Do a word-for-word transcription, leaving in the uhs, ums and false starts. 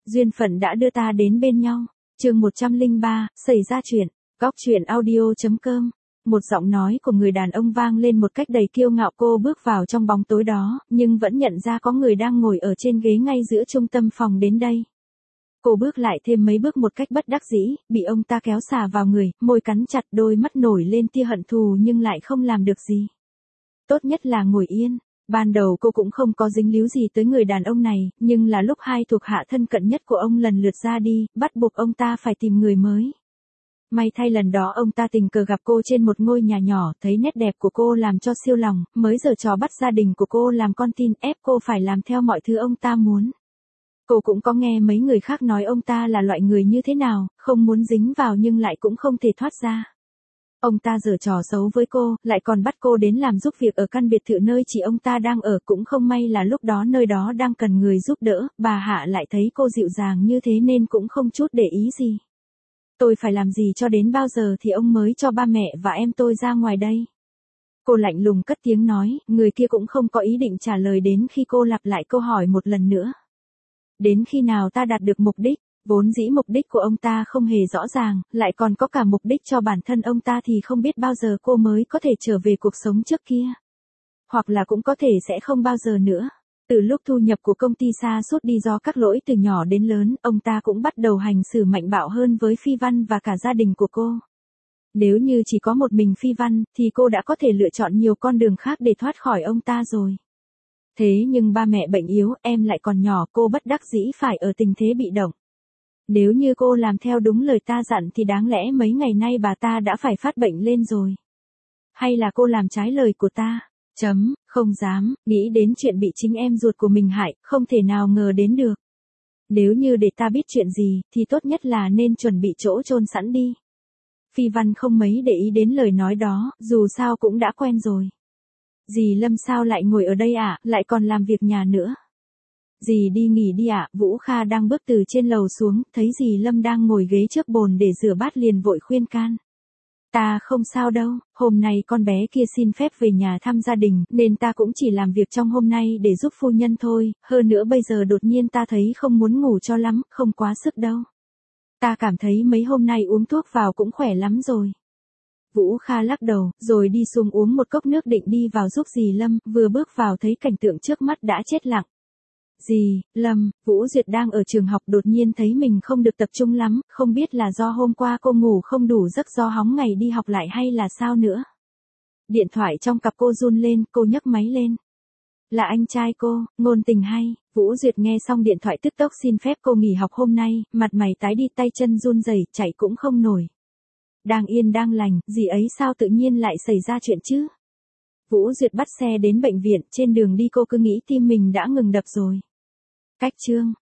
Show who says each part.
Speaker 1: Duyên phận đã đưa ta đến bên nhau. Chương một trăm lẻ ba, xảy ra chuyện. Góc truyện audio.com. Một giọng nói của người đàn ông vang lên một cách đầy kiêu ngạo. Cô bước vào trong bóng tối đó, nhưng vẫn nhận ra có người đang ngồi ở trên ghế ngay giữa trung tâm phòng đến đây. Cô bước lại thêm mấy bước một cách bất đắc dĩ, bị ông ta kéo xà vào người, môi cắn chặt, đôi mắt nổi lên tia hận thù nhưng lại không làm được gì. Tốt nhất là ngồi yên. Ban đầu cô cũng không có dính líu gì tới người đàn ông này, nhưng là lúc hai thuộc hạ thân cận nhất của ông lần lượt ra đi, bắt buộc ông ta phải tìm người mới. May thay lần đó ông ta tình cờ gặp cô trên một ngôi nhà nhỏ, thấy nét đẹp của cô làm cho siêu lòng, mới giở trò bắt gia đình của cô làm con tin, ép cô phải làm theo mọi thứ ông ta muốn. Cô cũng có nghe mấy người khác nói ông ta là loại người như thế nào, không muốn dính vào nhưng lại cũng không thể thoát ra. Ông ta giở trò xấu với cô, lại còn bắt cô đến làm giúp việc ở căn biệt thự nơi chị ông ta đang ở. Cũng không may là lúc đó nơi đó đang cần người giúp đỡ, bà Hạ lại thấy cô dịu dàng như thế nên cũng không chút để ý gì. Tôi phải làm gì cho đến bao giờ thì ông mới cho ba mẹ và em tôi ra ngoài đây? Cô lạnh lùng cất tiếng nói, người kia cũng không có ý định trả lời đến khi cô lặp lại câu hỏi một lần nữa. Đến khi nào ta đạt được mục đích? Vốn dĩ mục đích của ông ta không hề rõ ràng, lại còn có cả mục đích cho bản thân ông ta thì không biết bao giờ cô mới có thể trở về cuộc sống trước kia. Hoặc là cũng có thể sẽ không bao giờ nữa. Từ lúc thu nhập của công ty sa sút đi do các lỗi từ nhỏ đến lớn, ông ta cũng bắt đầu hành xử mạnh bạo hơn với Phi Văn và cả gia đình của cô. Nếu như chỉ có một mình Phi Văn, thì cô đã có thể lựa chọn nhiều con đường khác để thoát khỏi ông ta rồi. Thế nhưng ba mẹ bệnh yếu, em lại còn nhỏ, cô bất đắc dĩ phải ở tình thế bị động. Nếu như cô làm theo đúng lời ta dặn thì đáng lẽ mấy ngày nay bà ta đã phải phát bệnh lên rồi. Hay là cô làm trái lời của ta? Chấm, không dám, nghĩ đến chuyện bị chính em ruột của mình hại, không thể nào ngờ đến được. Nếu như để ta biết chuyện gì, thì tốt nhất là nên chuẩn bị chỗ chôn sẵn đi. Phi Văn không mấy để ý đến lời nói đó, dù sao cũng đã quen rồi. Dì Lâm sao lại ngồi ở đây ạ, à, lại còn làm việc nhà nữa. Dì đi nghỉ đi ạ, à. Vũ Kha đang bước từ trên lầu xuống, thấy dì Lâm đang ngồi ghế trước bồn để rửa bát liền vội khuyên can. Ta không sao đâu, hôm nay con bé kia xin phép về nhà thăm gia đình, nên ta cũng chỉ làm việc trong hôm nay để giúp phu nhân thôi, hơn nữa bây giờ đột nhiên ta thấy không muốn ngủ cho lắm, không quá sức đâu. Ta cảm thấy mấy hôm nay uống thuốc vào cũng khỏe lắm rồi. Vũ Kha lắc đầu, rồi đi xuống uống một cốc nước định đi vào giúp dì Lâm, vừa bước vào thấy cảnh tượng trước mắt đã chết lặng. Dì, Lâm, Vũ Duyệt đang ở trường học đột nhiên thấy mình không được tập trung lắm, không biết là do hôm qua cô ngủ không đủ giấc do hóng ngày đi học lại hay là sao nữa. Điện thoại trong cặp cô run lên, cô nhấc máy lên. Là anh trai cô, ngôn tình hay. Vũ Duyệt nghe xong điện thoại tức tốc xin phép cô nghỉ học hôm nay, mặt mày tái đi, tay chân run rẩy, chạy cũng không nổi. Đang yên đang lành, dì ấy sao tự nhiên lại xảy ra chuyện chứ? Vũ Duyệt bắt xe đến bệnh viện, trên đường đi cô cứ nghĩ tim mình đã ngừng đập rồi. Cách chương